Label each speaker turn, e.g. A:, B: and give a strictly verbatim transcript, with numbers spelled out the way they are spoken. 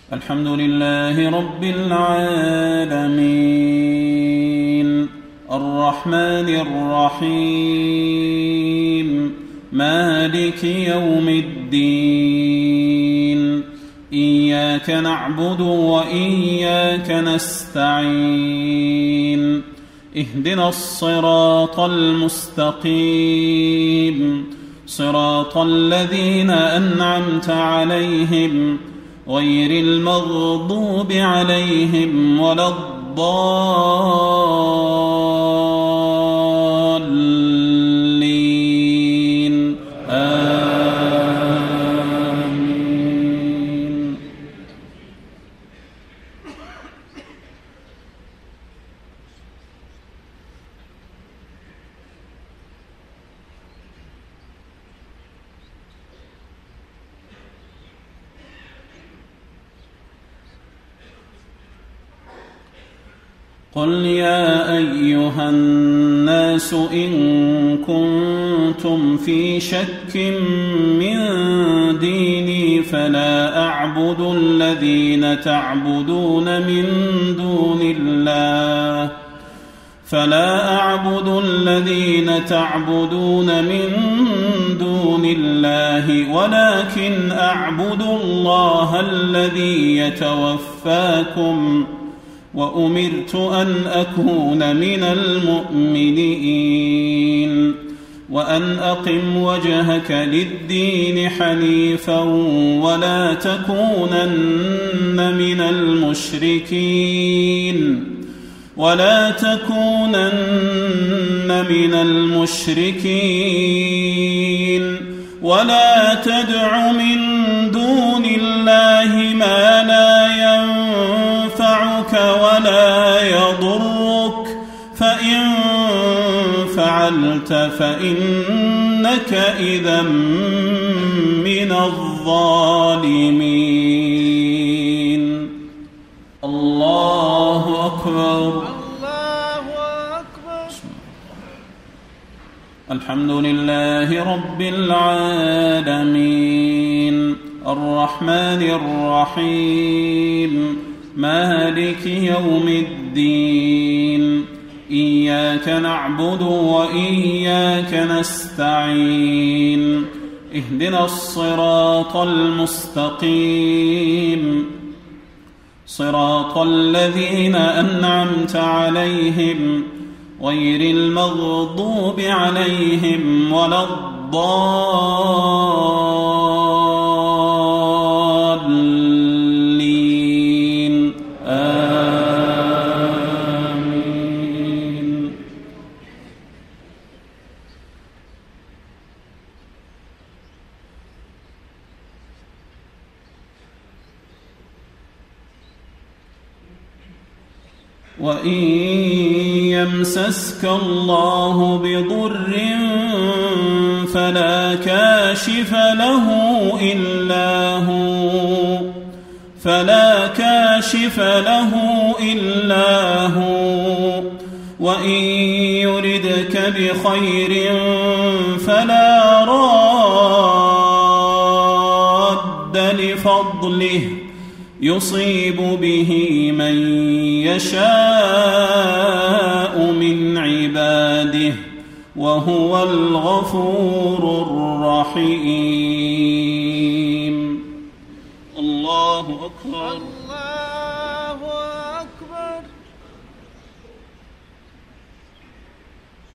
A: الحمد لله رب العالمين الرحمن الرحيم مالك يوم الدين إياك نعبد وإياك نستعين اهدنا الصراط المستقيم صراط الذين أنعمت عليهم غير المغضوب عليهم ولا الضالين آمين. قل يا أيها الناس إن كنتم في شك من ديني فلا أعبد الذين تعبدون من دون الله فلا أعبد الذين تعبدون من دون الله ولكن أعبد الله الذي يتوفاكم وأمرت أن أكون من المؤمنين وأن أقم وجهك للدين حنيفا ولا تكونن من المشركين ولا تكونن من المشركين ولا تدع من دون الله ما لا ينفعك ولا يضرك فإن فعلت فإنك إذا من الظالمين. الله أكبر. الحمد لله رب العالمين الرحمن الرحيم مالك يوم الدين إياك نعبد وإياك نستعين اهدنا الصراط المستقيم صراط الذين أنعمت عليهم غير المغضوب عليهم ولا الضالين آمين. وإن يمسسك الله بضر فلا كاشف له إلا هو فلا كاشف له إلا هو وإن يردك بخير فلا راد لفضله يصيب به من يشاء من عباده وهو الغفور الرحيم. الله أكبر.